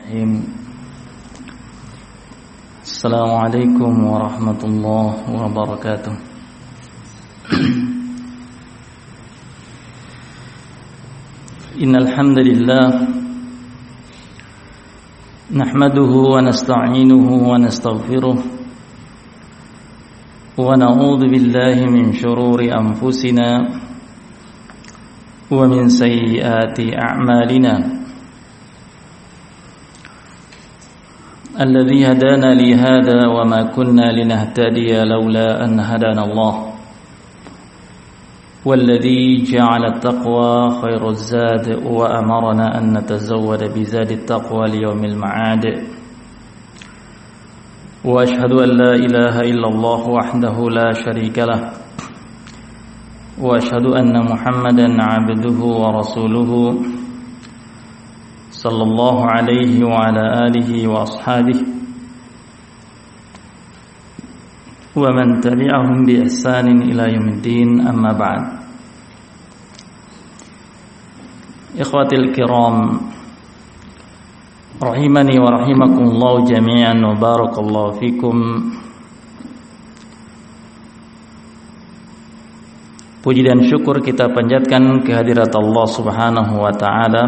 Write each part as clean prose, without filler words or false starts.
Bismillahirrahmanirrahim. Assalamualaikum warahmatullahi wabarakatuh. Innal hamdalillah nahmaduhu wa nasta'inuhu wa nastaghfiruh wa na'udzu billahi min shururi anfusina wa min sayyiati a'malina. الذي هدانا لهذا وما كنا لنهتدي لولا أن هدانا الله والذي جعل التقوى خير الزاد وأمرنا أن نتزود بزاد التقوى ليوم المعاد وأشهد أن لا إله إلا الله وحده لا شريك له وأشهد أن محمدا عبده ورسوله صلى الله عليه وعلى آله وأصحابه ومن تبعهم بإحسان إلى يوم الدين أما بعد. إخوتي الكرام رحمني ورحمكم الله جميعا وبارك الله فيكم. Puji dan syukur kita panjatkan kehadirat Allah Subhanahu wa taala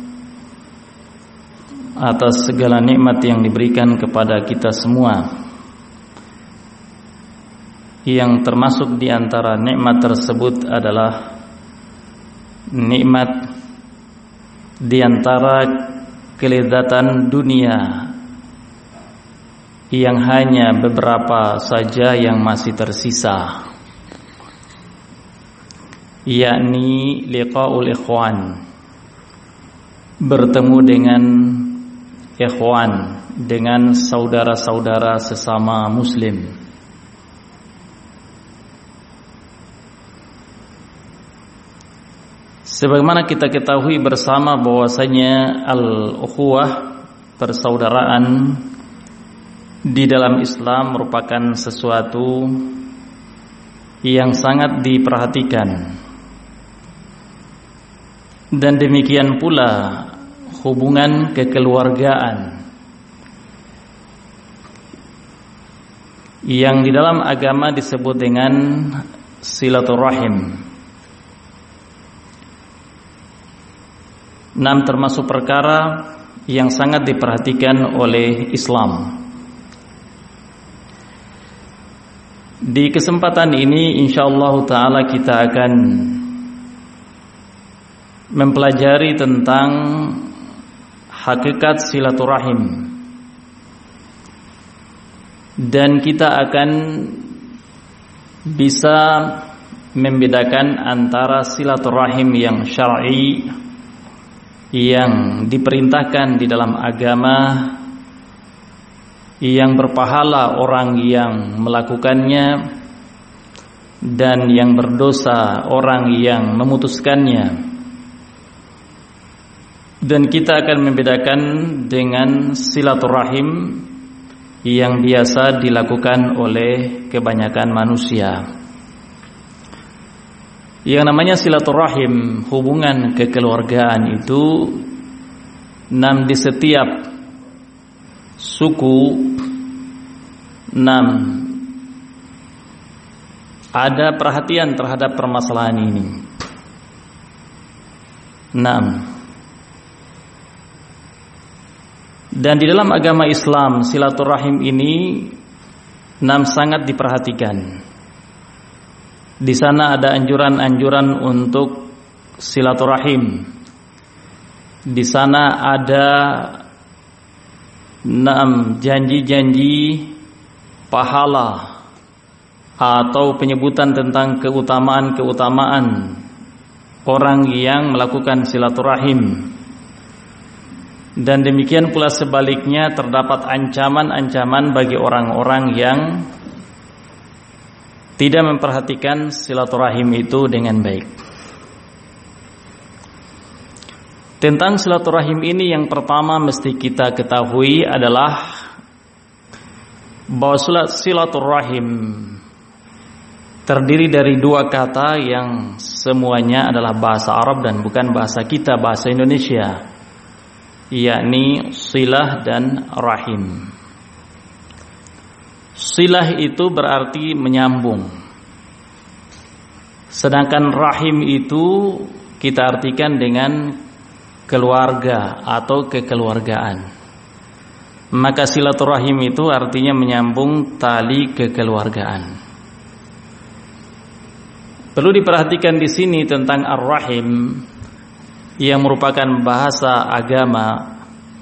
atas segala nikmat yang diberikan kepada kita semua, yang termasuk di antara nikmat tersebut adalah nikmat di antara kelezatan dunia yang hanya beberapa saja yang masih tersisa, yakni liqaul ikhwan, bertemu dengan ikhwan, dengan saudara-saudara sesama muslim. Sebagaimana kita ketahui bersama bahwasanya al-ukhuwah, persaudaraan di dalam Islam merupakan sesuatu yang sangat diperhatikan. Dan demikian pula hubungan kekeluargaan yang di dalam agama disebut dengan silaturahim. Termasuk perkara yang sangat diperhatikan oleh Islam. Di kesempatan ini insyaallah ta'ala kita akan mempelajari tentang hakikat silaturahim, dan kita akan bisa membedakan antara silaturahim yang syar'i, yang diperintahkan di dalam agama, yang berpahala orang yang melakukannya, dan yang berdosa orang yang memutuskannya. Dan kita akan membedakan dengan silaturahim yang biasa dilakukan oleh kebanyakan manusia. Yang namanya silaturahim, hubungan kekeluargaan itu di setiap suku ada perhatian terhadap permasalahan ini. Dan di dalam agama Islam silaturahim ini sangat diperhatikan. Di sana ada anjuran-anjuran untuk silaturahim. Di sana ada janji-janji pahala atau penyebutan tentang keutamaan-keutamaan orang yang melakukan silaturahim. Dan demikian pula sebaliknya, terdapat ancaman-ancaman bagi orang-orang yang tidak memperhatikan silaturahim itu dengan baik. Tentang silaturahim ini, yang pertama mesti kita ketahui adalah bahwa silaturahim terdiri dari dua kata yang semuanya adalah bahasa Arab dan bukan bahasa kita, bahasa Indonesia. yakni silah dan rahim. Silah itu berarti menyambung, sedangkan rahim itu kita artikan dengan keluarga atau kekeluargaan. Maka silaturahim itu artinya menyambung tali kekeluargaan. Perlu diperhatikan di sini tentang ar-rahim yang merupakan bahasa agama.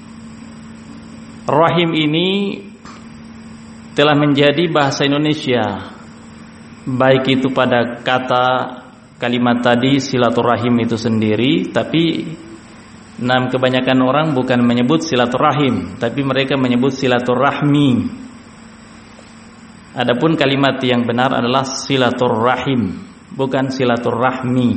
Rahim ini telah menjadi bahasa Indonesia, baik itu pada kata kalimat tadi silaturahim itu sendiri, tapi kebanyakan orang bukan menyebut silaturahim, tapi mereka menyebut silaturahmi. Adapun kalimat yang benar adalah silaturahim, bukan silaturahmi.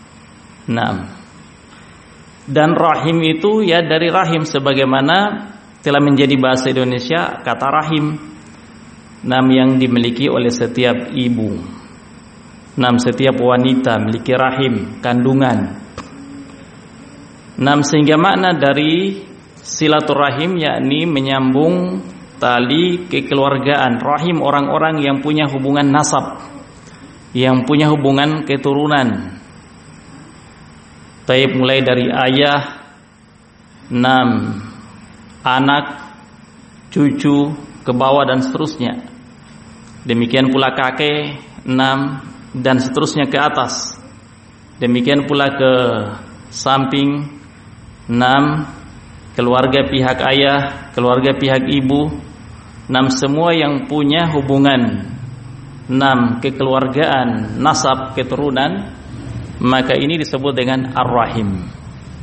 Dan rahim itu ya dari rahim, sebagaimana telah menjadi bahasa Indonesia kata rahim, yang dimiliki oleh setiap ibu. Setiap wanita memiliki rahim, kandungan. Sehingga makna dari silaturahim yakni menyambung tali kekeluargaan. Rahim orang-orang yang punya hubungan nasab, yang punya hubungan keturunan. Taib mulai dari ayah, anak, cucu, ke bawah dan seterusnya. Demikian pula kakek, dan seterusnya ke atas. Demikian pula ke samping, keluarga pihak ayah, keluarga pihak ibu, semua yang punya hubungan kekeluargaan, nasab, keturunan, maka ini disebut dengan ar-rahim.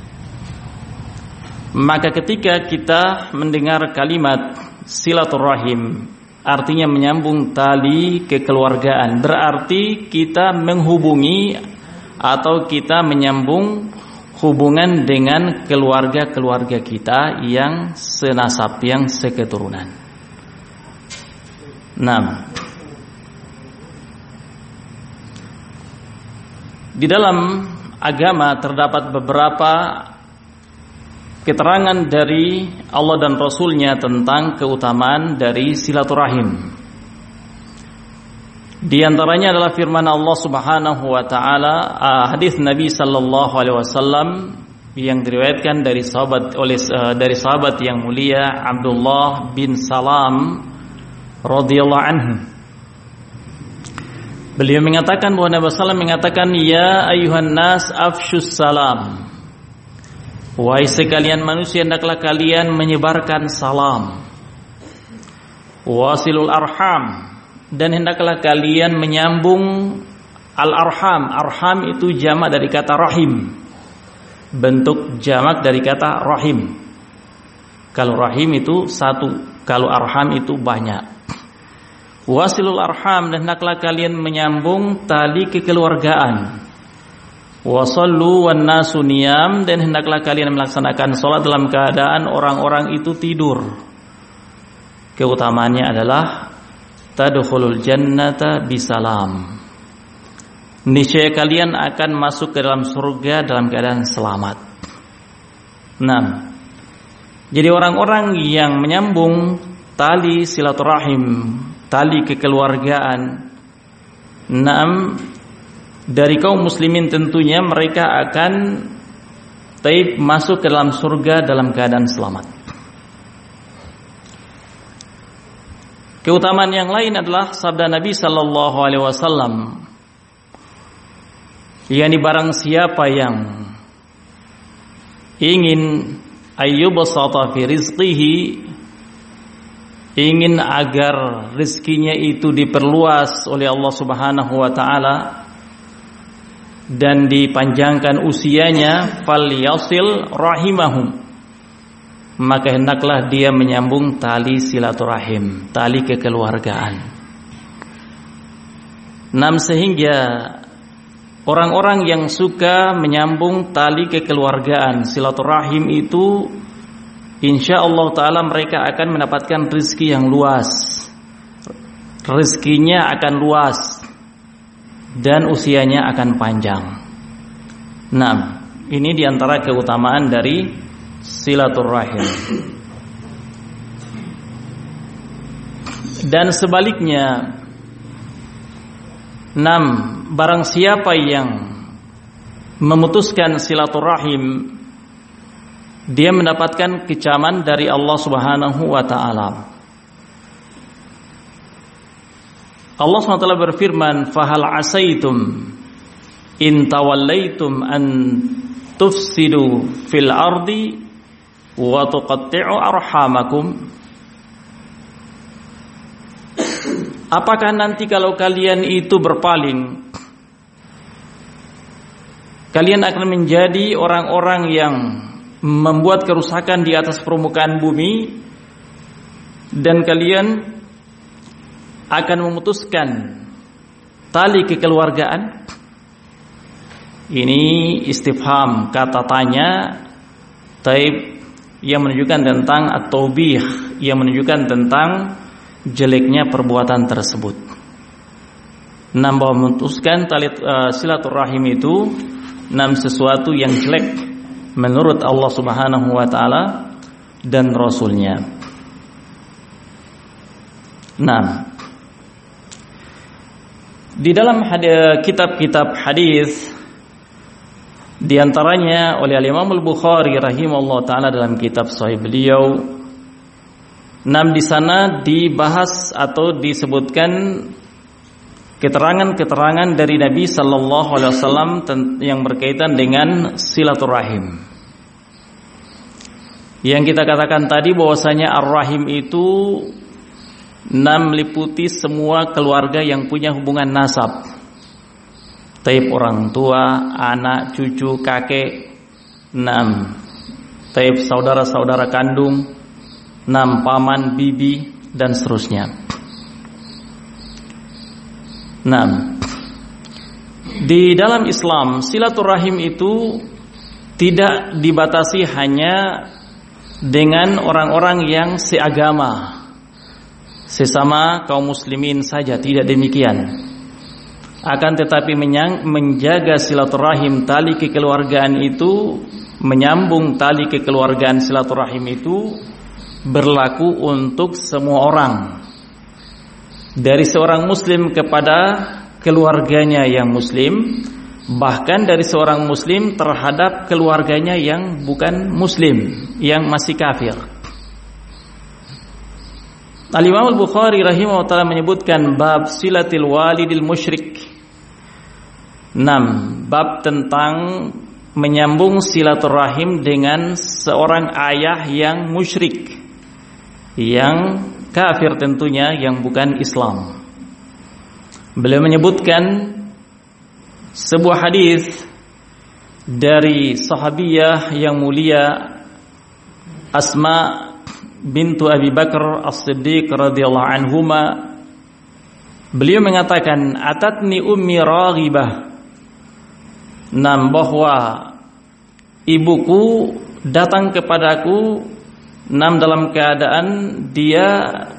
Maka ketika kita mendengar kalimat silaturahim, artinya menyambung tali kekeluargaan, berarti kita menghubungi atau kita menyambung hubungan dengan keluarga-keluarga kita yang senasab, yang seketurunan. Di dalam agama terdapat beberapa keterangan dari Allah dan Rasul-Nya tentang keutamaan dari silaturahim. Di antaranya adalah firman Allah Subhanahu wa taala, hadis Nabi sallallahu alaihi wasallam yang diriwayatkan dari sahabat yang mulia Abdullah bin Salam radhiyallahu anhu. Beliau mengatakan bahwa Nabi sallallahu mengatakan, ya ayuhan nas afshus salam. Wahai sekalian manusia, hendaklah kalian menyebarkan salam. Wasilul arham, dan hendaklah kalian menyambung al-arham. Arham itu jamak dari kata rahim, bentuk jamak dari kata rahim. Kalau rahim itu satu, kalau arham itu banyak. Wasilul arham, dan hendaklah kalian menyambung tali kekeluargaan. Wasallu wan nasu niyam, dan hendaklah kalian melaksanakan salat dalam keadaan orang-orang itu tidur. Keutamaannya adalah tadkhulul jannata bisalam. Niscaya kalian akan masuk ke dalam surga dalam keadaan selamat. Jadi orang-orang yang menyambung tali silaturahim, tali kekeluargaan, dari kaum muslimin tentunya mereka akan masuk ke dalam surga dalam keadaan selamat. Keutamaan yang lain adalah sabda Nabi sallallahu alaihi wasallam, yakni barang siapa yang ingin ayyubsata fi rizqihi, ingin agar rizkinya itu diperluas oleh Allah Subhanahu wa taala dan dipanjangkan usianya, falyasil rahimahum, maka hendaklah dia menyambung tali silaturahim, tali kekeluargaan. Sehingga orang-orang yang suka menyambung tali kekeluargaan, silaturahim itu, insyaallah ta'ala mereka akan mendapatkan rezeki yang luas. Rezekinya akan luas dan usianya akan panjang. Ini diantara keutamaan dari silaturrahim. Dan sebaliknya, 6, barang siapa yang memutuskan silaturrahim, dia mendapatkan kecaman dari Allah Subhanahu wa taala. Allah SWT berfirman, "Fahal asaitum in tawallaitum an tufsidu fil ardi wa tuqatti'u arhamakum." Apakah nanti kalau kalian itu berpaling, kalian akan menjadi orang-orang yang membuat kerusakan di atas permukaan bumi, dan kalian akan memutuskan tali kekeluargaan? Ini istifham, kata tanya, taib, yang menunjukkan tentang at-taubih, yang menunjukkan tentang jeleknya perbuatan tersebut. Bahwa memutuskan tali silaturahim itu sesuatu yang jelek menurut Allah Subhanahu wa taala dan Rasulnya. Di dalam kitab-kitab hadis, di antaranya oleh Imam Al-Bukhari rahimahullah taala dalam kitab Sahih beliau, di sana dibahas atau disebutkan keterangan-keterangan dari Nabi sallallahu alaihi wasallam yang berkaitan dengan silaturahim. Yang kita katakan tadi bahwasanya ar-rahim itu meliputi semua keluarga yang punya hubungan nasab. Taib orang tua, anak, cucu, kakek. Taib saudara-saudara kandung, paman, bibi, dan seterusnya. Di dalam Islam, silaturahim itu tidak dibatasi hanya dengan orang-orang yang seagama, sesama kaum muslimin saja, tidak demikian. Akan tetapi menjaga silaturahim, tali kekeluargaan itu, menyambung tali kekeluargaan silaturahim itu berlaku untuk semua orang, dari seorang muslim kepada keluarganya yang muslim, bahkan dari seorang muslim terhadap keluarganya yang bukan muslim, yang masih kafir. Al-Imam Al-Bukhari rahimahullah ta'ala menyebutkan bab silatil walidil musyrik. 6. Bab tentang menyambung silaturahim dengan seorang ayah yang musyrik, yang kafir tentunya, yang bukan Islam. Beliau menyebutkan sebuah hadis dari sahabiyah yang mulia Asma bintu Abi Bakar As-Siddiq radhiyallahu anhuma. Beliau mengatakan, atatni ummi raghibah, bahwa ibuku datang kepadaku dalam keadaan dia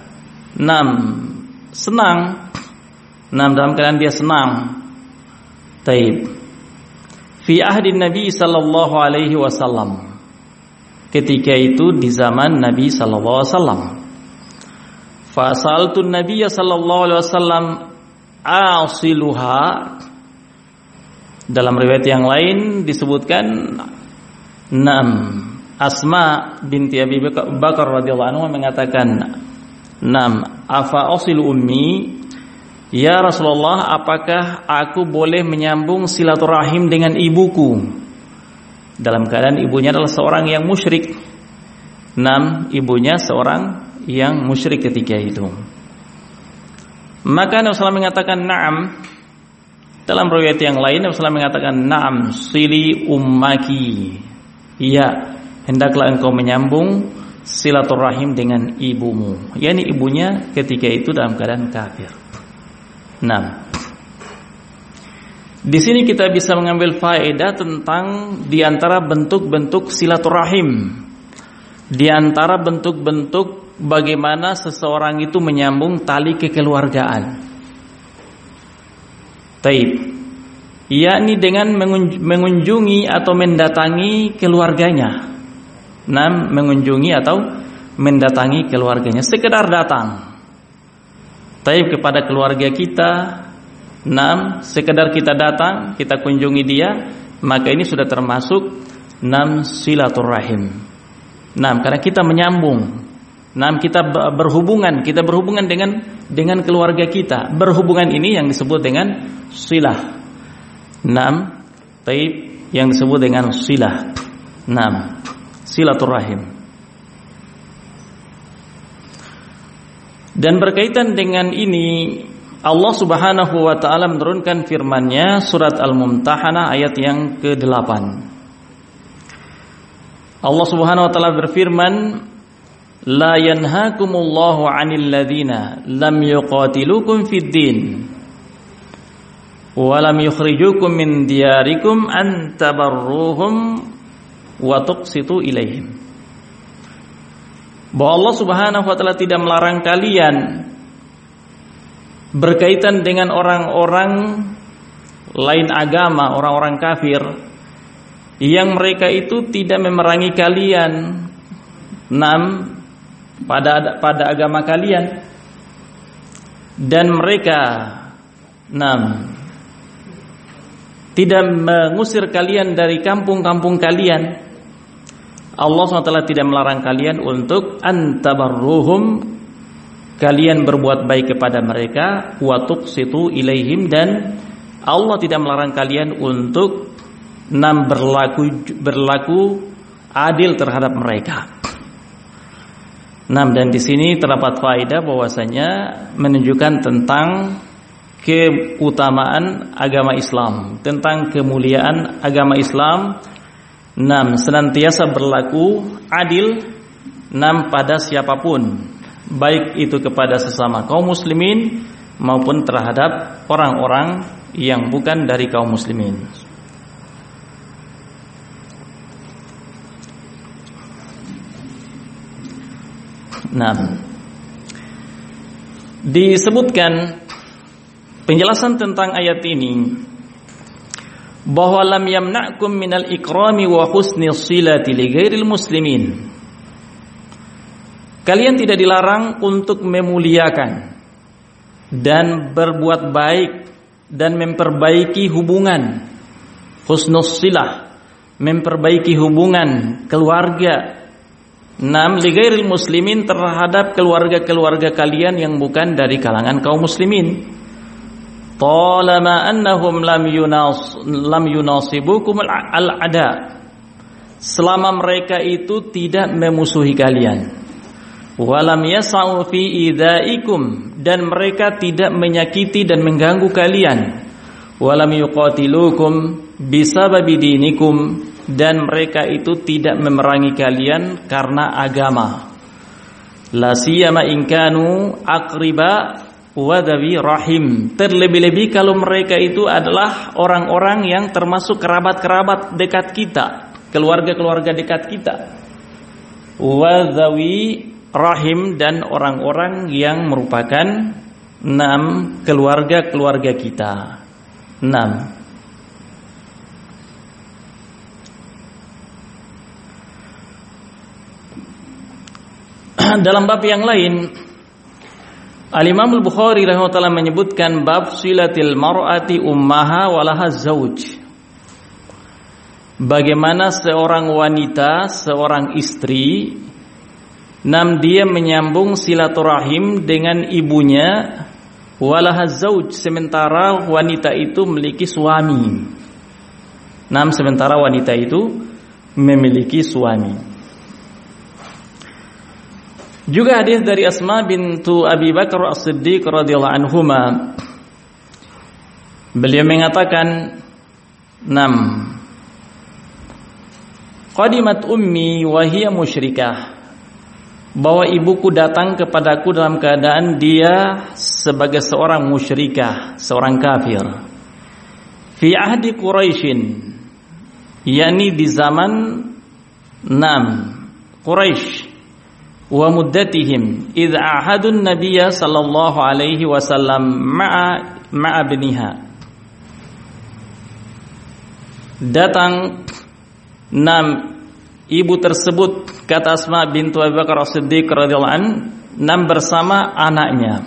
senang, dalam keadaan dia senang. Taib. Fi ahdi Nabi sallallahu alaihi wasallam. Ketika itu di zaman Nabi sallallahu alaihi wasallam. Fa sa'altu Nabiy sallallahu alaihi wasallam asiluha. Dalam riwayat yang lain disebutkan Asma binti Abi Bakar radhiyallahu anhu mengatakan, afa asilu ummi, ya Rasulullah, apakah aku boleh menyambung silaturahim dengan ibuku? Dalam keadaan ibunya adalah seorang yang musyrik. Ibunya seorang yang musyrik ketika itu. Maka Nabi SAW mengatakan na'am. Dalam riwayat yang lain Nabi SAW mengatakan na'am sili ummaki. Iya, hendaklah engkau menyambung silaturahim dengan ibumu. Yani ibunya ketika itu dalam keadaan kafir. Di sini kita bisa mengambil faedah tentang di antara bentuk-bentuk silaturahim, di antara bentuk-bentuk bagaimana seseorang itu menyambung tali kekeluargaan. Taib, yakni dengan mengunjungi atau mendatangi keluarganya. mengunjungi atau mendatangi keluarganya, sekedar datang. Taib kepada keluarga kita, sekedar kita datang, kita kunjungi dia, maka ini sudah termasuk silaturahim. Karena kita menyambung, kita berhubungan dengan keluarga kita. Berhubungan ini yang disebut dengan silah. Taib yang disebut dengan silah. Silaturahim. Dan berkaitan dengan ini, Allah Subhanahu wa taala menurunkan firman-Nya surat Al-Mumtahanah ayat yang ke-8. Allah Subhanahu wa taala berfirman, "La yanhaakumullahu 'anil ladzina lam yuqatilukum fid din wa lam yukhrijukum min diyarikum an tabarruhum wa tuqsitu ilaihim." Bahwa Allah Subhanahu wa taala tidak melarang kalian berkaitan dengan orang-orang lain agama, orang-orang kafir yang mereka itu tidak memerangi kalian pada agama kalian, dan mereka tidak mengusir kalian dari kampung-kampung kalian. Allah SWT tidak melarang kalian untuk antabarruhum, kalian berbuat baik kepada mereka, wa tuqsitu ilaihim, dan Allah tidak melarang kalian untuk berlaku adil terhadap mereka. Dan di sini terdapat faedah bahwasanya menunjukkan tentang keutamaan agama Islam, tentang kemuliaan agama Islam. Senantiasa berlaku adil pada siapapun, baik itu kepada sesama kaum muslimin maupun terhadap orang-orang yang bukan dari kaum muslimin. Disebutkan penjelasan tentang ayat ini bahwa lam yamna'kum minal ikrami wa husni silati li ghairil muslimin. Kalian tidak dilarang untuk memuliakan dan berbuat baik dan memperbaiki hubungan, husnus silah, memperbaiki hubungan keluarga li ghairil muslimin, terhadap keluarga-keluarga kalian yang bukan dari kalangan kaum muslimin. Talama annahum lam yunasibukum al-ada, selama mereka itu tidak memusuhi kalian. Walam yas'u fi idaikum, dan mereka tidak menyakiti dan mengganggu kalian. Walam yuqatilukum bisababi dinikum, dan mereka itu tidak memerangi kalian karena agama. La siyama in kanu aqriba wadawi rahim, terlebih-lebih kalau mereka itu adalah orang-orang yang termasuk kerabat-kerabat dekat kita, keluarga-keluarga dekat kita. Wadawi rahim, dan orang-orang yang merupakan keluarga-keluarga kita. Dalam bab yang lain, Al-Imam Al-Bukhari rahimahullah menyebutkan bab silatil mar'ati ummaha walaha zauj. Bagaimana seorang wanita, seorang istri, dia menyambung silaturahim dengan ibunya, walaha zauj, sementara wanita itu memiliki suami. Sementara wanita itu memiliki suami. Juga hadis dari Asma bintu Abi Bakar As-Siddiq radhiyallahu anhuma, beliau mengatakan, qadimat ummi wa hiya musyrikah, bahwa ibuku datang kepadaku dalam keadaan dia sebagai seorang musyrikah, seorang kafir. Fi ahdi Quraisyin, yakni di zaman Quraisy, wa muddatihim idh ahadun nabiyya sallallahu alaihi wasallam ma'a bniha. Datang ibu tersebut, kata Asma bintu Abu Bakar As-Siddiq radhiyallahu anha, bersama anaknya.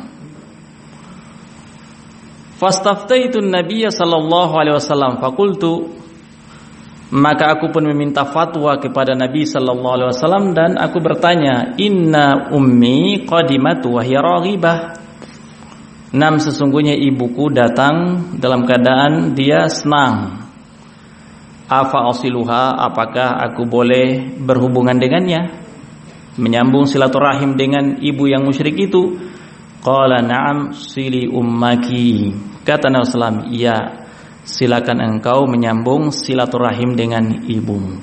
Fastaftaitu an-nabiy sallallahu alaihi wasallam faqultu, maka aku pun meminta fatwa kepada Nabi sallallahu alaihi wasallam dan aku bertanya, inna ummi qadimat wa hiya raghibah. Sesungguhnya ibuku datang dalam keadaan dia senang. Afa asiluha, apakah aku boleh berhubungan dengannya, menyambung silaturahim dengan ibu yang musyrik itu? Qala na'am sili ummaki. Kata Nabi sallallahu alaihi wasallam, iya, silakan engkau menyambung silaturahim dengan ibumu.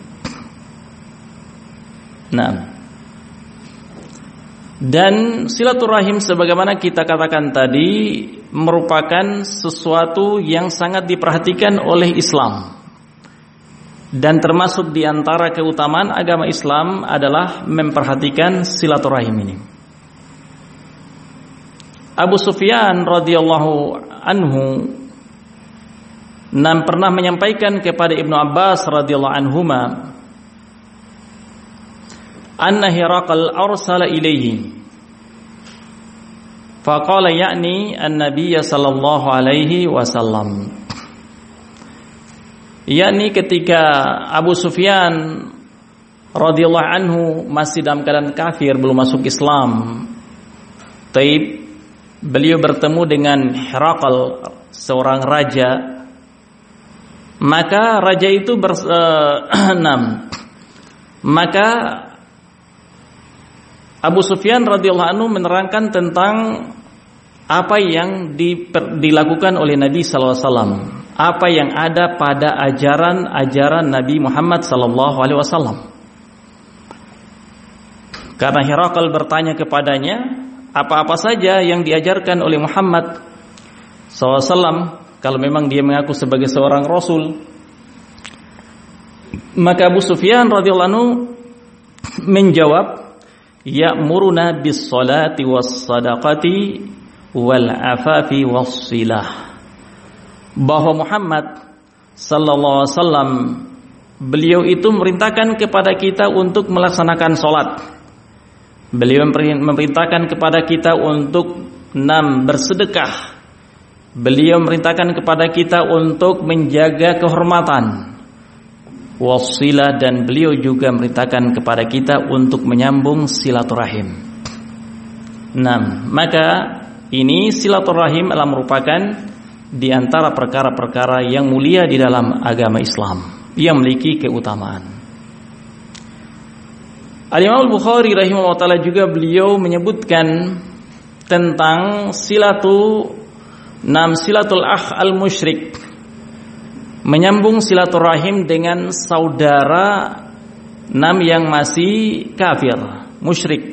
Nah, dan silaturahim sebagaimana kita katakan tadi merupakan sesuatu yang sangat diperhatikan oleh Islam. Dan termasuk di antara keutamaan agama Islam adalah memperhatikan silaturahim ini. Abu Sufyan radhiyallahu anhu pernah menyampaikan kepada Ibnu Abbas radhiyallahu anhuma, anna Hiraqal arsala ilaihi faqala ya'ni an-nabiy sallallahu alaihi wasallam. Yakni ketika Abu Sufyan radhiyallahu anhu masih dalam keadaan kafir, belum masuk Islam, taib beliau bertemu dengan Hiraqal, seorang raja. Maka raja itu maka Abu Sufyan radhiyallahu anhu menerangkan tentang apa yang dilakukan oleh Nabi sallallahu alaihi wasallam, apa yang ada pada ajaran Nabi Muhammad sallallahu alaihi wasallam. Karena Hiraqal bertanya kepadanya, apa-apa saja yang diajarkan oleh Muhammad sallallahu alaihi wasallam kalau memang dia mengaku sebagai seorang rasul. Maka Abu Sufyan radhiyallahu anhu menjawab, ya'muruna bis-salati was-sadaqati wal-afafi was-silah. Bahwa Muhammad sallallahu alaihi wasallam, beliau itu memerintahkan kepada kita untuk melaksanakan salat. Beliau memerintahkan kepada kita untuk bersedekah. Beliau memerintahkan kepada kita untuk menjaga kehormatan, wasilah, dan beliau juga memerintahkan kepada kita untuk menyambung silaturahim. Maka ini silaturahim adalah merupakan di antara perkara-perkara yang mulia di dalam agama Islam, yang memiliki keutamaan. Al-Imam Al-Bukhari rahimahullah ta'ala juga beliau menyebutkan tentang silatul akh al-musyrik, menyambung silaturahim dengan saudara yang masih kafir, musyrik.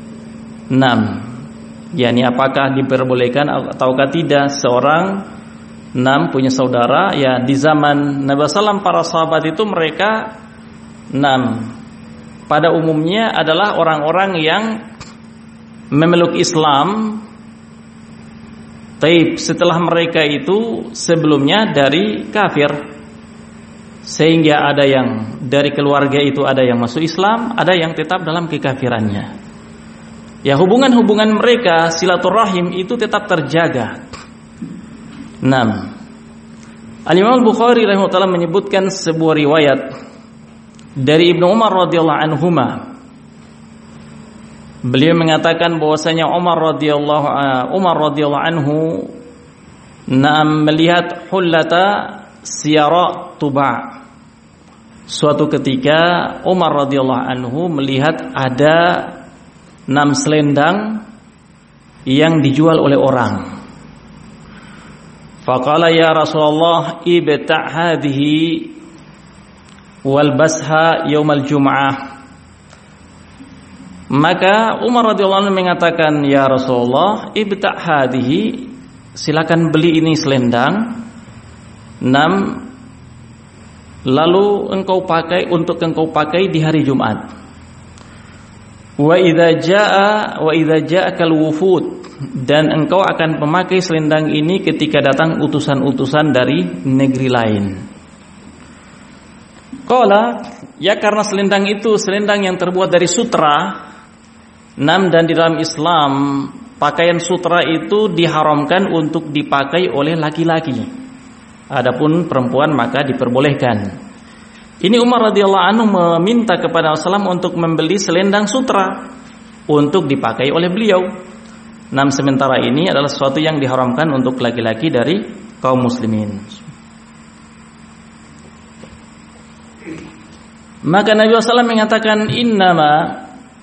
yakni apakah diperbolehkan ataukah tidak seorang punya saudara, ya di zaman Nabi SAW para sahabat itu mereka pada umumnya adalah orang-orang yang memeluk Islam, taib setelah mereka itu sebelumnya dari kafir, sehingga ada yang dari keluarga itu ada yang masuk Islam, ada yang tetap dalam kekafirannya. Ya, hubungan-hubungan mereka silaturahim itu tetap terjaga. Al-Imam Al-Bukhari rahimahullah menyebutkan sebuah riwayat dari Ibnu Umar radhiyallahu anhuma. Beliau mengatakan bahwasanya Umar radhiyallahu anhu melihat hullata siyara Tuba. Suatu ketika Umar radhiyallahu anhu melihat ada 6 selendang yang dijual oleh orang. Faqala ya Rasulullah ibta' hadhihi wal basha yaumal jum'ah. Maka Umar radhiyallahu anhu mengatakan, ya Rasulullah ibta' hadhihi, silakan beli ini selendang 6, lalu engkau pakai di hari Jumat. Wa idza ja'akal wufud, dan engkau akan memakai selendang ini ketika datang utusan-utusan dari negeri lain. Qala, ya karena selendang itu selendang yang terbuat dari sutra. Dan di dalam Islam pakaian sutra itu diharamkan untuk dipakai oleh laki-laki. Adapun perempuan maka diperbolehkan. Ini Umar radhiyallahu anhu meminta kepada Rasulullah untuk membeli selendang sutra untuk dipakai oleh beliau. Sementara ini adalah sesuatu yang diharamkan untuk laki-laki dari kaum muslimin. Maka Nabi SAW mengatakan, innama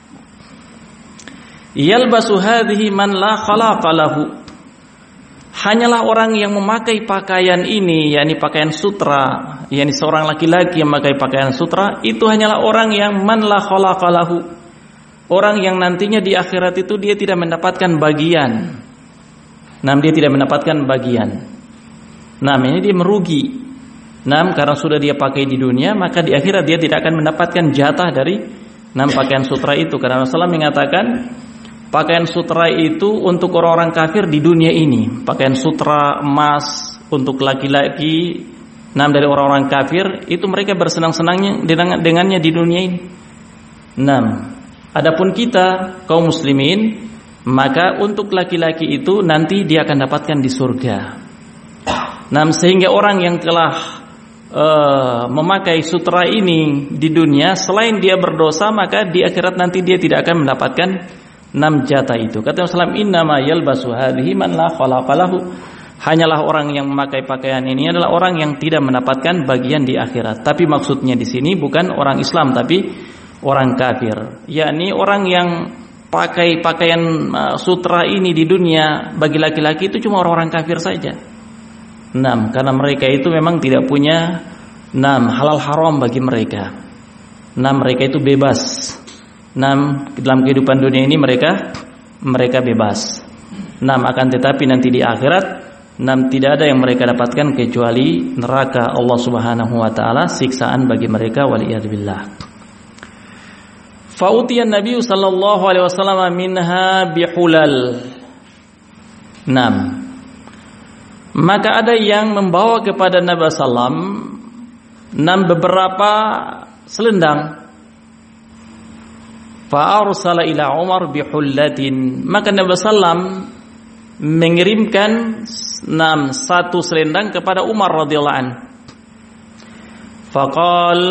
yalbasu hadhihi man la khalaqa lahu. Hanyalah orang yang memakai pakaian ini, yakni pakaian sutra, yakni seorang laki-laki yang memakai pakaian sutra, itu hanyalah orang yang man la khalaqa lahu. Orang yang nantinya di akhirat itu dia tidak mendapatkan bagian. Dia tidak mendapatkan bagian. Ini dia merugi. Karena sudah dia pakai di dunia, maka di akhirat dia tidak akan mendapatkan jatah dari pakaian sutra itu. Karena Rasulullah mengatakan pakaian sutra itu untuk orang-orang kafir di dunia ini. Pakaian sutra emas untuk laki-laki dari orang-orang kafir itu mereka bersenang-senangnya dengannya di dunia ini. Adapun kita kaum muslimin, maka untuk laki-laki itu nanti dia akan dapatkan di surga. Sehingga orang yang telah memakai sutra ini di dunia, selain dia berdosa, maka di akhirat nanti dia tidak akan mendapatkan jatah itu. Kata Rasulullah, innama yalbasu hadhihi man la khalaqa lahu. Hanyalah orang yang memakai pakaian ini adalah orang yang tidak mendapatkan bagian di akhirat. Tapi maksudnya di sini bukan orang Islam, tapi orang kafir, yakni orang yang pakai pakaian sutra ini di dunia bagi laki-laki itu cuma orang-orang kafir saja. Karena mereka itu memang tidak punya halal haram bagi mereka. Mereka itu bebas. Dalam kehidupan dunia ini mereka bebas. Akan tetapi nanti di akhirat tidak ada yang mereka dapatkan kecuali neraka Allah Subhanahu wa taala, siksaan bagi mereka, waliyadzubillah. Fa'utiyan Nabi sallallahu alaihi wasallam minha bihulal. Maka ada yang membawa kepada Nabi sallam beberapa selendang. Fa'arsala ila Umar bihullatin. Maka Nabi sallam mengirimkan satu selendang kepada Umar radhiyallahu anhu. Faqal,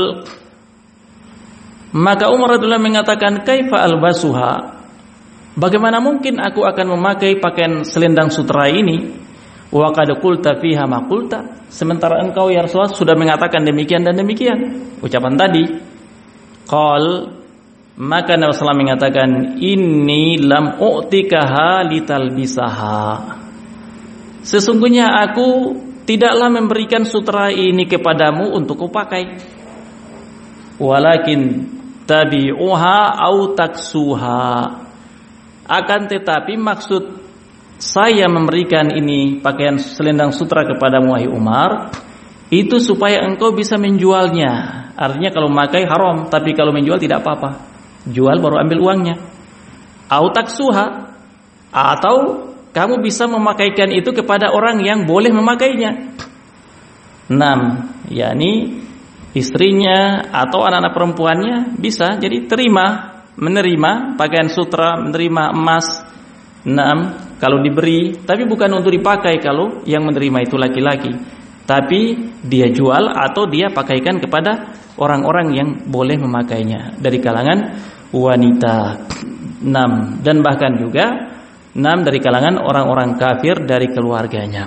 maka Umar radhiyallahu mengatakan, kaifa albasuha? Bagaimana mungkin aku akan memakai pakaian selendang sutra ini? Wa qad qulta fiha ma qulta. Sementara engkau ya Rasulullah sudah mengatakan demikian dan demikian ucapan tadi. Qal, maka Nabi sallallahu alaihi wasallam mengatakan, inni lam u'tikaha litalbisaha. Sesungguhnya aku tidaklah memberikan sutra ini kepadamu untuk kau pakai. Walakin tabi'uha au taksuha. Akan tetapi maksud saya memberikan ini pakaian selendang sutra kepadamu wahai Umar, itu supaya engkau bisa menjualnya. Artinya kalau memakai haram, tapi kalau menjual tidak apa-apa. Jual baru ambil uangnya. Au taksuha, atau kamu bisa memakaikan itu kepada orang yang boleh memakainya. 6, yakni istrinya atau anak-anak perempuannya bisa jadi menerima pakaian sutra, menerima emas. 6, kalau diberi, tapi bukan untuk dipakai kalau yang menerima itu laki-laki, tapi dia jual atau dia pakaikan kepada orang-orang yang boleh memakainya dari kalangan wanita. 6, dan bahkan juga 6 dari kalangan orang-orang kafir dari keluarganya.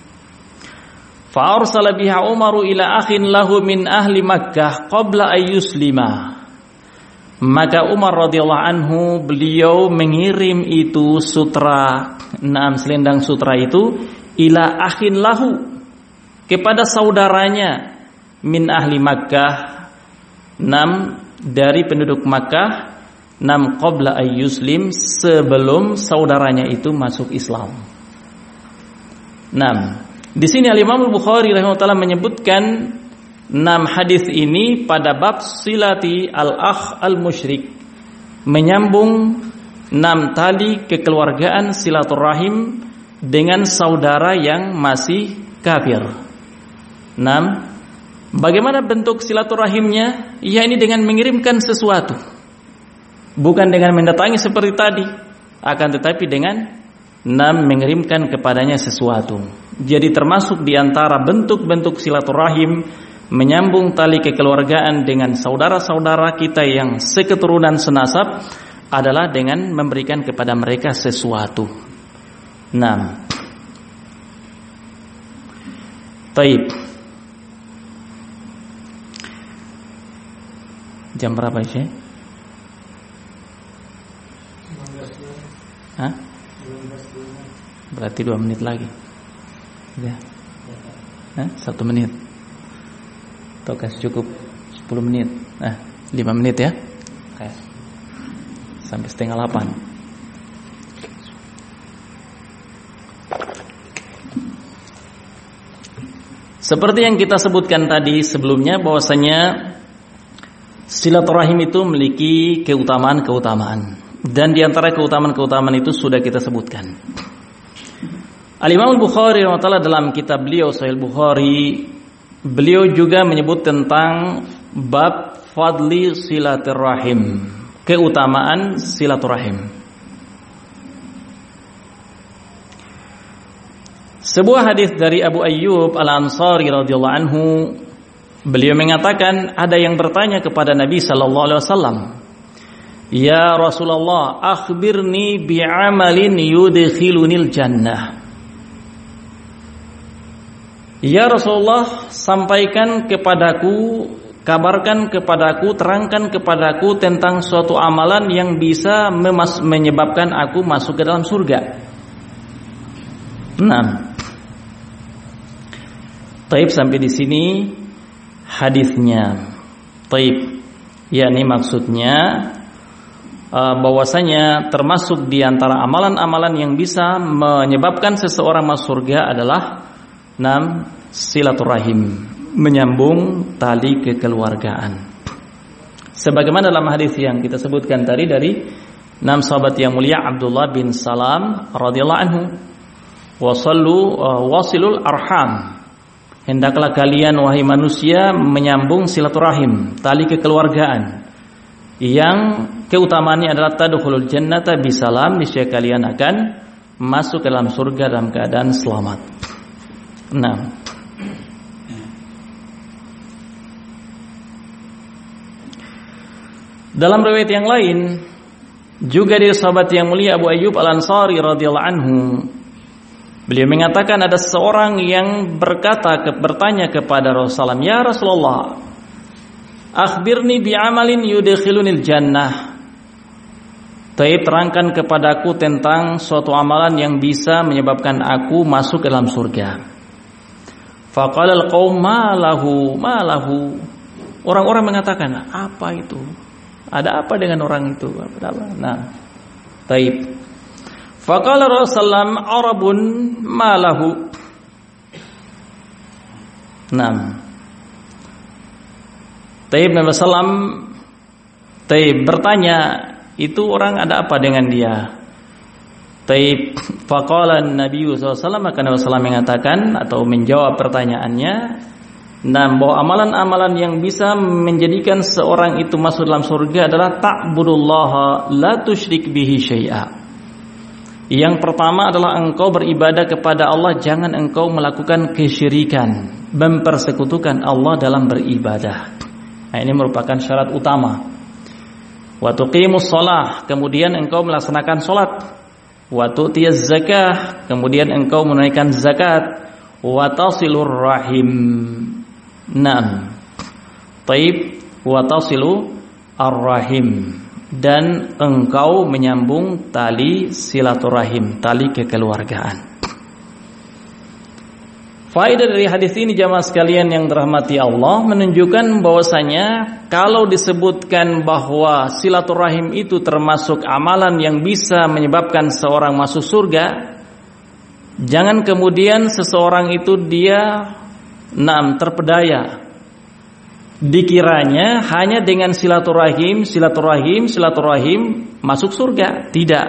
Fa arsala biha Umaru ila akhin lahu min ahli Makkah qabla ay yuslima. Maka Umar radhiyallahu anhu beliau mengirim itu sutra, 6 selendang sutra itu ila akhin lahu, kepada saudaranya min ahli Makkah, 6 dari penduduk Makkah, 6 qabla ay yuslim, sebelum saudaranya itu masuk Islam. 6. Di sini Al-Imam Al-Bukhari rahimahullah menyebutkan 6 hadis ini pada bab silati al-akh al-musyrik, menyambung 6 tali kekeluargaan silaturahim dengan saudara yang masih kafir. 6. Bagaimana bentuk silaturahimnya? Ya ini dengan mengirimkan sesuatu. Bukan dengan mendatangi seperti tadi, akan tetapi dengan mengirimkan kepadanya sesuatu. Jadi termasuk di antara bentuk-bentuk silaturahim, menyambung tali kekeluargaan dengan saudara-saudara kita yang seketurunan senasab adalah dengan memberikan kepada mereka sesuatu. Taib. Jam berapa sih? Berarti 2 menit lagi. Ya. 1 menit. Atau kasih cukup 10 menit. 5 menit ya. Sampai 7:30. Seperti yang kita sebutkan tadi sebelumnya, bahwasanya silaturahim itu memiliki keutamaan-keutamaan, dan di antara keutamaan-keutamaan itu sudah kita sebutkan. Al-Imam Al-Bukhari rahimahullah dalam kitab beliau Sahih Bukhari, beliau juga menyebut tentang bab fadli silaturahim, keutamaan silaturahim. Sebuah hadis dari Abu Ayyub Al-Ansari radhiyallahu anhu, beliau mengatakan ada yang bertanya kepada Nabi sallallahu alaihi wasallam, "Ya Rasulullah, akhbirni bi'amalin yudkhilunil jannah." Ya Rasulullah, sampaikan kepadaku, kabarkan kepadaku, terangkan kepadaku tentang suatu amalan yang bisa menyebabkan aku masuk ke dalam surga. Taib, sampai di sini hadisnya. Taib, yakni maksudnya bahwasanya termasuk di antara amalan-amalan yang bisa menyebabkan seseorang masuk surga adalah silaturahim, menyambung tali kekeluargaan. Sebagaimana dalam hadis yang kita sebutkan tadi dari 6 sahabat yang mulia Abdullah bin Salam radhiyallahu anhu, wasilul arham, hendaklah kalian wahai manusia menyambung silaturahim, tali kekeluargaan, yang keutamaannya adalah tadkhulul jannata bisalam, niscaya kalian akan masuk ke dalam surga dalam keadaan selamat. Dalam riwayat yang lain juga dari sahabat yang mulia Abu Ayyub Al-Ansari radhiyallahu anhu, beliau mengatakan ada seorang yang bertanya kepada Rasulullah, "Ya Rasulullah, akhbirni bi'amalin yudkhilunil jannah." Terangkan kepadaku tentang suatu amalan yang bisa menyebabkan aku masuk ke dalam surga. Faqala al-qaum ma lahu. Orang-orang mengatakan, apa itu? Ada apa dengan orang itu? Taib. Faqala Rasulullah, Arabun ma lahu. Taib, Nabi sallam bertanya, itu orang ada apa dengan dia? Taib, faqala Nabi sallallahu alaihi wasallam, maka Nabi sallallahu mengatakan atau menjawab pertanyaannya, bahwa amalan-amalan yang bisa menjadikan seorang itu masuk dalam surga adalah ta'budullaha la tusyrik bihi syai'a. Yang pertama adalah engkau beribadah kepada Allah, jangan engkau melakukan kesyirikan, mempersekutukan Allah dalam beribadah. Ini merupakan syarat utama. Wa tuqimus shalah, kemudian engkau melaksanakan salat. Wa tu'tiyaz zakah, kemudian engkau menunaikan zakat. Wa tasilur rahim. Taib, wa tasilu ar-rahim, dan engkau menyambung tali silaturahim, tali kekeluargaan. Faedah dari hadis ini jamaah sekalian yang dirahmati Allah, menunjukkan bahwasanya kalau disebutkan bahwa silaturahim itu termasuk amalan yang bisa menyebabkan seorang masuk surga, jangan kemudian seseorang itu dia terpedaya, dikiranya hanya dengan silaturahim masuk surga. Tidak.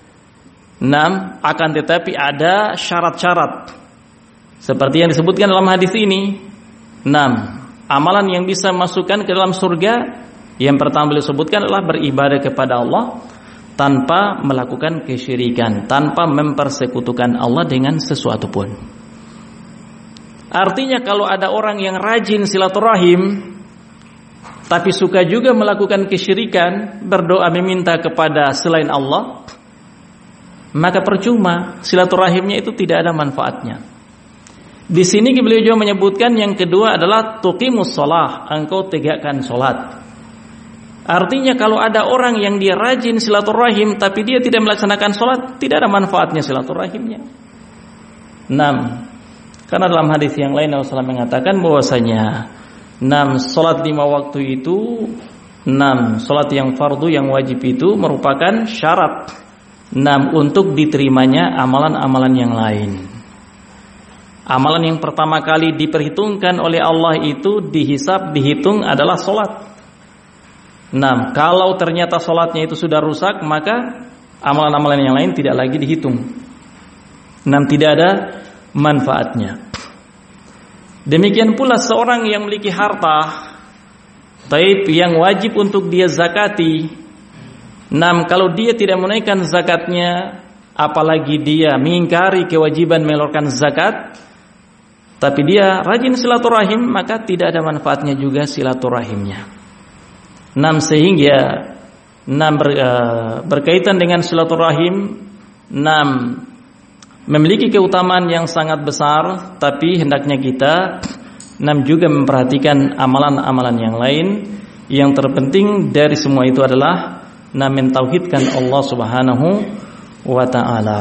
Akan tetapi ada syarat-syarat seperti yang disebutkan dalam hadis ini. amalan yang bisa masukkan ke dalam surga, yang pertama beliau sebutkan adalah beribadah kepada Allah tanpa melakukan kesyirikan, tanpa mempersekutukan Allah dengan sesuatu pun. Artinya kalau ada orang yang rajin silaturahim tapi suka juga melakukan kesyirikan, berdoa meminta kepada selain Allah, maka percuma, silaturahimnya itu tidak ada manfaatnya. Di sini beliau juga menyebutkan yang kedua adalah tuqimus shalah, engkau tegakkan salat. Artinya kalau ada orang yang dia rajin silaturahim tapi dia tidak melaksanakan salat, tidak ada manfaatnya silaturahimnya. 6. Karena dalam hadis yang lain Rasulullah mengatakan bahwasanya 6 salat 5 waktu itu, 6 salat yang fardu yang wajib itu merupakan syarat 6 untuk diterimanya amalan-amalan yang lain. Amalan yang pertama kali diperhitungkan oleh Allah itu dihitung adalah salat. 6. Kalau ternyata salatnya itu sudah rusak, maka amalan-amalan yang lain tidak lagi dihitung. 6. Tidak ada manfaatnya. Demikian pula seorang yang memiliki harta taib yang wajib untuk dia zakati. 6. Kalau dia tidak menunaikan zakatnya, apalagi dia mengingkari kewajiban mengeluarkan zakat, tapi dia rajin silaturahim, maka tidak ada manfaatnya juga silaturahimnya. 6. Sehingga 6 berkaitan dengan silaturahim, 6 memiliki keutamaan yang sangat besar, tapi hendaknya kita 6 juga memperhatikan amalan-amalan yang lain. Yang terpenting dari semua itu adalah 6 mentauhidkan Allah Subhanahu wa taala.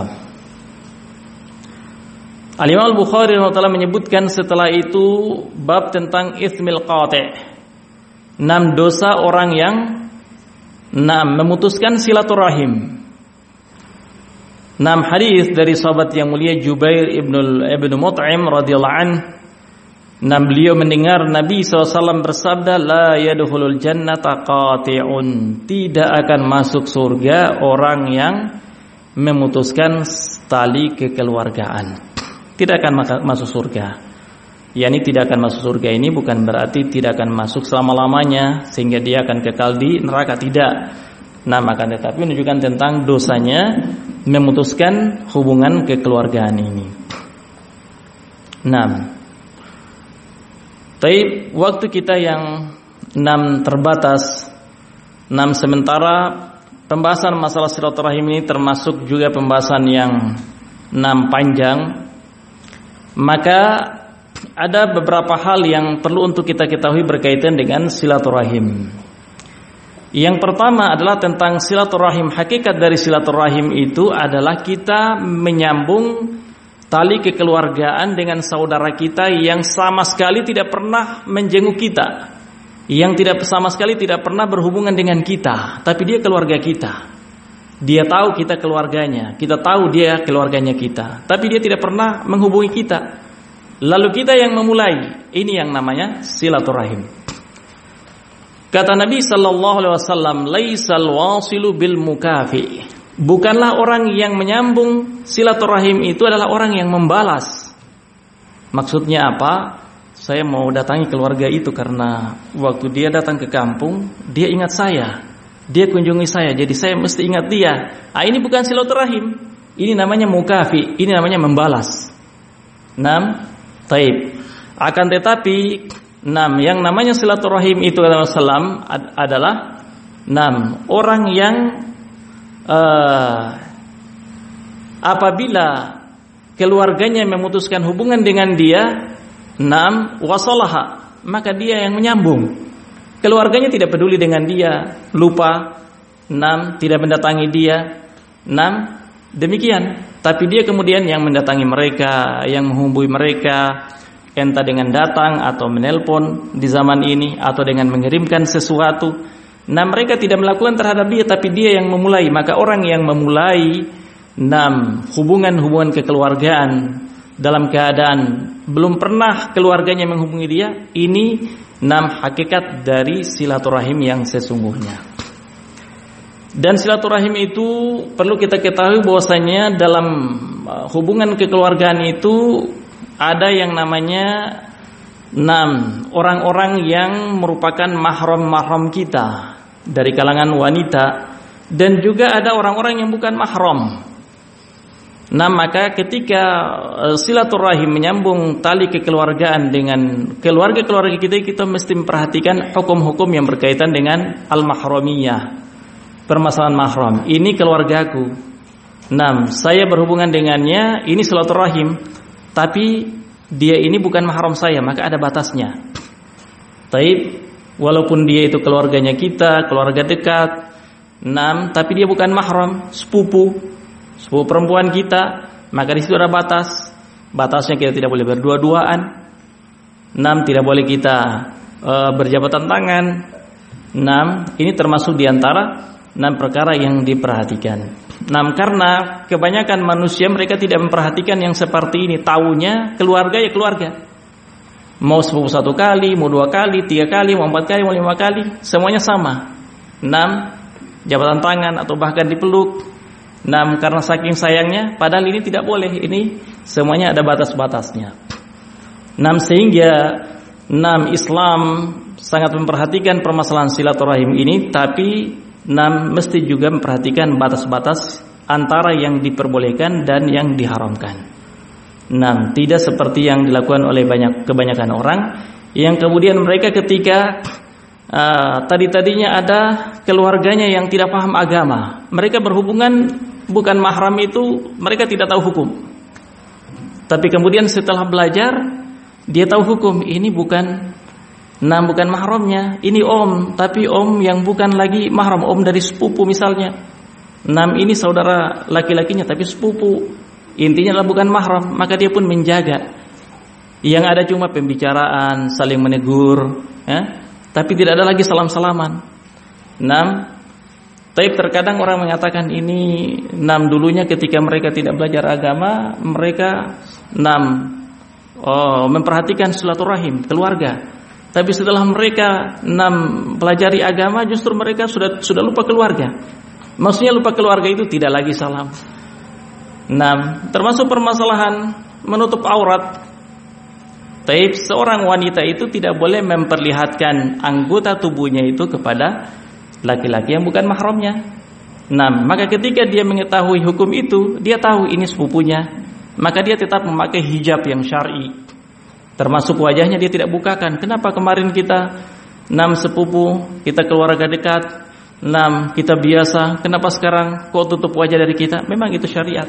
Al-Imam Al-Bukhari rahimahullah menyebutkan setelah itu bab tentang itsmil qati', 6 dosa orang yang 6 memutuskan silaturahim. 6 hadis dari sahabat yang mulia Jubair ibnu Mut'im radhiyallahu anhu. 6 beliau mendengar Nabi SAW bersabda, la yadkhulul jannata qati'un, tidak akan masuk surga orang yang memutuskan tali kekeluargaan. Tidak akan masuk surga. Yani tidak akan masuk surga ini bukan berarti tidak akan masuk selama-lamanya sehingga dia akan kekal di neraka, tidak. Nah, akan tetapi menunjukkan tentang dosanya memutuskan hubungan kekeluargaan ini. 6. Taib, waktu kita yang 6 terbatas. 6 sementara pembahasan masalah silaturahim ini termasuk juga pembahasan yang 6 panjang. Maka ada beberapa hal yang perlu untuk kita ketahui berkaitan dengan silaturahim. Yang pertama adalah tentang silaturahim. Hakikat dari silaturahim itu adalah kita menyambung tali kekeluargaan dengan saudara kita yang sama sekali tidak pernah menjenguk kita, yang tidak sama sekali tidak pernah berhubungan dengan kita, tapi dia keluarga kita. Dia tahu kita keluarganya, kita tahu dia keluarganya kita, tapi dia tidak pernah menghubungi kita. Lalu kita yang memulai, ini yang namanya silaturahim. Kata Nabi sallallahu alaihi wasallam, laisal wasilu bil mukafi. Bukanlah orang yang menyambung silaturahim itu adalah orang yang membalas. Maksudnya apa? Saya mau datangi keluarga itu karena waktu dia datang ke kampung, dia ingat saya. Dia kunjungi saya, jadi saya mesti ingat dia. Ini bukan silaturahim. Ini namanya mukafi, ini namanya membalas. 6. Taib. Akan tetapi 6 yang namanya silaturahim itu kata Rasulullah adalah 6 orang yang apabila keluarganya memutuskan hubungan dengan dia, 6 wasalaha, maka dia yang menyambung. Keluarganya tidak peduli dengan dia, lupa, 6 tidak mendatangi dia, 6 demikian. Tapi dia kemudian yang mendatangi mereka, yang menghubungi mereka, entah dengan datang atau menelpon di zaman ini atau dengan mengirimkan sesuatu. Nah, mereka tidak melakukan terhadap dia, tapi dia yang memulai. Maka orang yang memulai 6 hubungan-hubungan kekeluargaan dalam keadaan belum pernah keluarganya menghubungi dia, ini 6 hakikat dari silaturahim yang sesungguhnya. Dan silaturahim itu perlu kita ketahui bahwasanya dalam hubungan kekeluargaan itu ada yang namanya orang-orang yang merupakan mahram kita dari kalangan wanita, dan juga ada orang-orang yang bukan mahram. Maka ketika silaturahim menyambung tali kekeluargaan dengan keluarga-keluarga kita mesti memperhatikan hukum-hukum yang berkaitan dengan al-mahramiyah, permasalahan mahram. Ini keluargaku. Saya berhubungan dengannya, ini silaturahim, tapi dia ini bukan mahram saya, maka ada batasnya. Taib, walaupun dia itu keluarganya kita, keluarga dekat, tapi dia bukan mahram, sepupu perempuan kita, maka di situ ada batas. Batasnya kita tidak boleh berdua-duaan. Tidak boleh kita berjabatan tangan. Ini termasuk diantara perkara yang diperhatikan. Karena kebanyakan manusia mereka tidak memperhatikan yang seperti ini. Taunya keluarga ya keluarga. Mau sepupu 1 kali, mau 2 kali, 3 kali, mau 4 kali, mau 5 kali, semuanya sama. Jabatan tangan atau bahkan dipeluk. Karena saking sayangnya, padahal ini tidak boleh. Ini semuanya ada batas-batasnya. Sehingga Islam sangat memperhatikan permasalahan silaturahim ini, tapi mesti juga memperhatikan batas-batas antara yang diperbolehkan dan yang diharamkan. Tidak seperti yang dilakukan oleh kebanyakan orang, yang kemudian mereka ketika tadinya ada keluarganya yang tidak paham agama, mereka berhubungan bukan mahram itu, mereka tidak tahu hukum. Tapi kemudian setelah belajar, dia tahu hukum. Ini bukan mahramnya, ini om, tapi om yang bukan lagi mahram, om dari sepupu misalnya. Ini saudara laki-lakinya tapi sepupu, intinya adalah bukan mahram, maka dia pun menjaga. Yang ada cuma pembicaraan, saling menegur, tapi tidak ada lagi salam-salaman. Tapi terkadang orang mengatakan ini dulunya ketika mereka tidak belajar agama, mereka memperhatikan silaturahim keluarga. Tapi setelah mereka pelajari agama, justru mereka sudah lupa keluarga. Maksudnya lupa keluarga itu tidak lagi salam. Termasuk permasalahan menutup aurat. Tapi seorang wanita itu tidak boleh memperlihatkan anggota tubuhnya itu kepada laki-laki yang bukan mahramnya. Maka ketika dia mengetahui hukum itu, dia tahu ini sepupunya, maka dia tetap memakai hijab yang syar'i. Termasuk wajahnya dia tidak bukakan. Kenapa kemarin kita sepupu, kita keluarga dekat, kita biasa, kenapa sekarang kok tutup wajah dari kita? Memang itu syariat.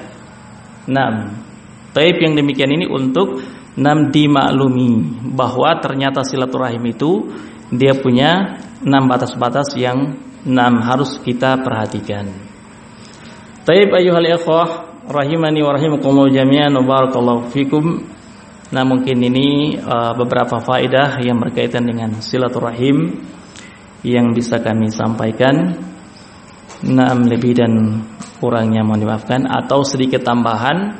Taib yang demikian ini untuk dimaklumi bahwa ternyata silaturahim itu dia punya batas-batas yang harus kita perhatikan. Taib ayyuhal ikhwah rahimani wa rahimakumullah jami'an wa barakallahu fikum. Mungkin ini beberapa faedah yang berkaitan dengan silaturahim yang bisa kami sampaikan. Lebih dan kurangnya mohon dimaafkan, atau sedikit tambahan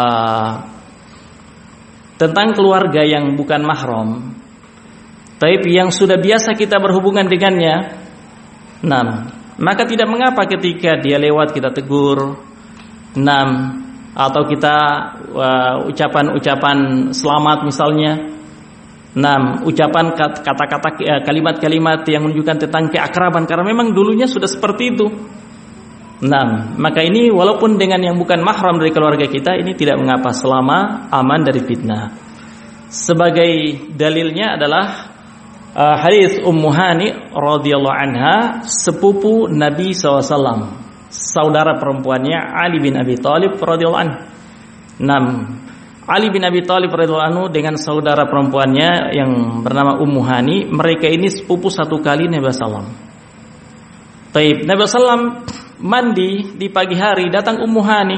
tentang keluarga yang bukan mahram, tapi yang sudah biasa kita berhubungan dengannya. Maka tidak mengapa ketika dia lewat kita tegur, atau kita ucapan selamat misalnya, ucapan kata-kata kalimat-kalimat yang menunjukkan tentang keakraban, karena memang dulunya sudah seperti itu. Maka ini walaupun dengan yang bukan mahram dari keluarga kita, ini tidak mengapa selama aman dari fitnah. Sebagai dalilnya adalah hadis Ummu Hani radhiyallahu anha, sepupu Nabi SAW, saudara perempuannya Ali bin Abi Thalib radhiyallahu anhu. Ali bin Abi Thalib radhiyallahu anhu dengan saudara perempuannya yang bernama Ummu Hani, mereka ini sepupu 1 kali Nabi SAW. Nabi SAW mandi di pagi hari, datang Ummu Hani.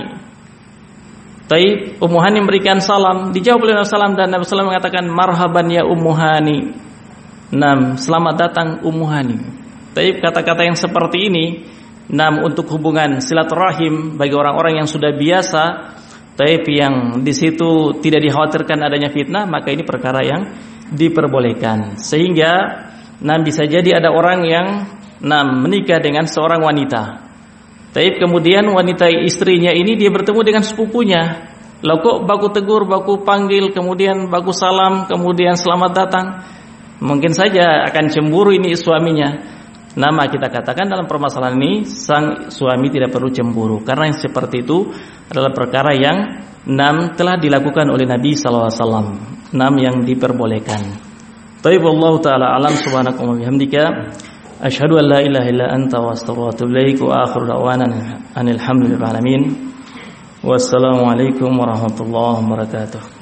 Ummu Hani memberikan salam, dijawab oleh Nabi SAW, dan Nabi SAW mengatakan marhaban ya Ummu Hani. Selamat datang Ummu Hani. Kata-kata yang seperti ini untuk hubungan silaturahim bagi orang-orang yang sudah biasa, yang di situ tidak dikhawatirkan adanya fitnah, maka ini perkara yang diperbolehkan. Sehingga bisa jadi ada orang yang menikah dengan seorang wanita, kemudian wanita istrinya ini dia bertemu dengan sepupunya, Lah kok baku tegur, baku panggil, kemudian baku salam, kemudian selamat datang. Mungkin saja akan cemburu ini suaminya. Nama kita katakan dalam permasalahan ini sang suami tidak perlu cemburu, karena yang seperti itu adalah perkara yang telah dilakukan oleh Nabi sallallahu alaihi wasallam, yang diperbolehkan. Taib Allah taala alam, subhanaka wa bihamdika asyhadu an la ilaha illa anta wa astaghfiruka wa atubu ilaik wa akhiru da'wana anil hamdulillahi rabbil alamin. Wassalamualaikum warahmatullahi wabarakatuh.